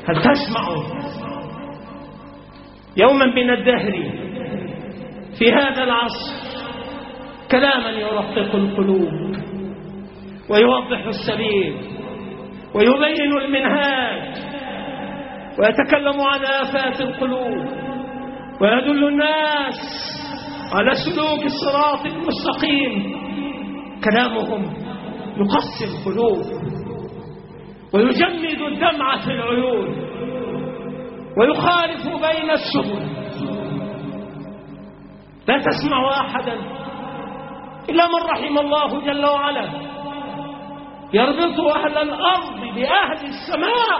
هل تسمع يوما من الدهر في هذا العصر كلاما يرقق القلوب ويوضح السبيل ويبين المنهاج ويتكلم عن آفات القلوب ويدل الناس على سلوك الصراط المستقيم؟ كلامهم يقسي القلوب ويجمد الدمع في العيون ويخالف بين السبل. لا تسمع أحدا إلا من رحم الله جل وعلا يربط أهل الأرض بأهل السماء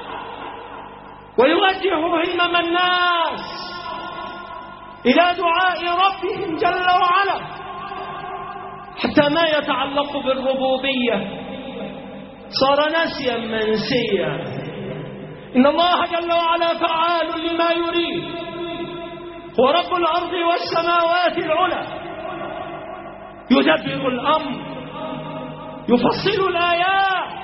ويوجه همم الناس إلى دعاء ربهم جل وعلا، حتى ما يتعلق بالربوبية صار نسيا منسيا. إن الله جل وعلا فعال لما يريد، هو رب الأرض والسماوات العلى، يدبر الأمر، يفصل الآيات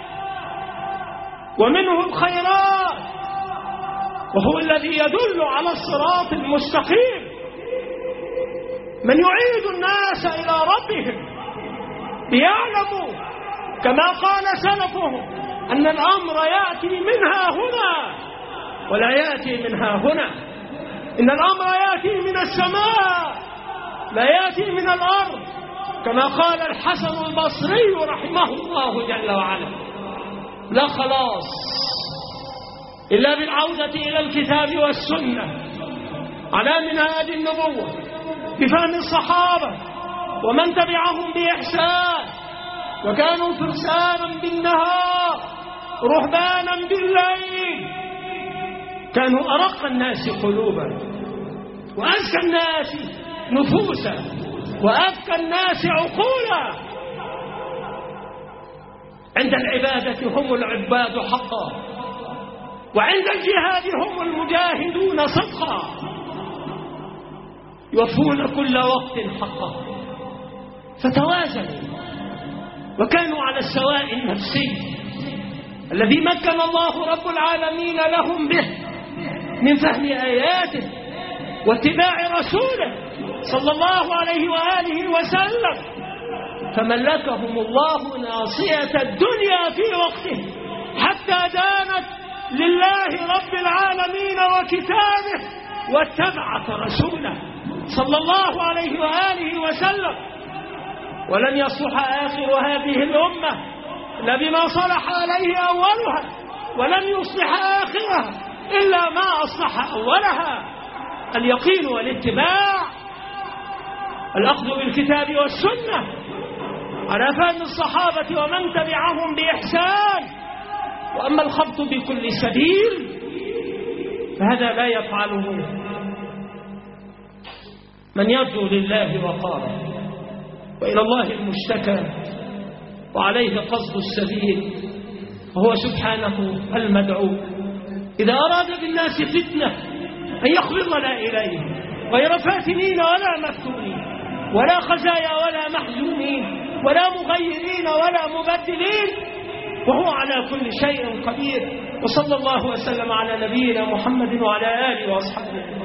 ومنه الخيرات، وهو الذي يدل على الصراط المستقيم، من يعيد الناس إلى ربهم ليعلموا كما قال سلفهم أن الأمر يأتي منها هنا ولا يأتي منها هنا، إن الأمر يأتي من السماء لا يأتي من الأرض، كما قال الحسن البصري رحمه الله جل وعلا. لا خلاص إلا بالعودة إلى الكتاب والسنة على منهاج النبوة بفهم الصحابة ومن تبعهم بإحسان، وكانوا فرسانا بالنهار رهبانا بالليل، كانوا أرق الناس قلوبا وأزكى الناس نفوسا وأذكى الناس عقولا. عند العبادة هم العباد حقا، وعند الجهاد هم المجاهدون صدقا، يوفون كل وقت حقا، فتوازنوا وكانوا على السواء النفسي الذي مكن الله رب العالمين لهم به من فهم آياته واتباع رسوله صلى الله عليه وآله وسلم، فملكهم الله ناصية الدنيا في وقته حتى دانت لله رب العالمين وكتابه واتبعت رسوله صلى الله عليه وآله وسلم. ولن يصلح آخر هذه الأمة إلا بما صلح عليه أولها، ولن يصلح آخرها إلا ما أصلح أولها: اليقين والاتباع، الأخذ بالكتاب والسنة على فهم الصحابة ومن تبعهم بإحسان. وأما الخبط بكل سبيل فهذا لا يفعله من يرجو لله وقاره، وإلى الله المشتكى وعليه قصد السبيل، وهو سبحانه المدعو. إذا أراد بالناس فتنة أن يخبضنا إليه غير فاتنين ولا مفتونين ولا خزايا ولا محزونين ولا مغيرين ولا مبدلين، وهو على كل شيء قدير. وصلى الله وسلم على نبينا محمد وعلى آله وأصحابه.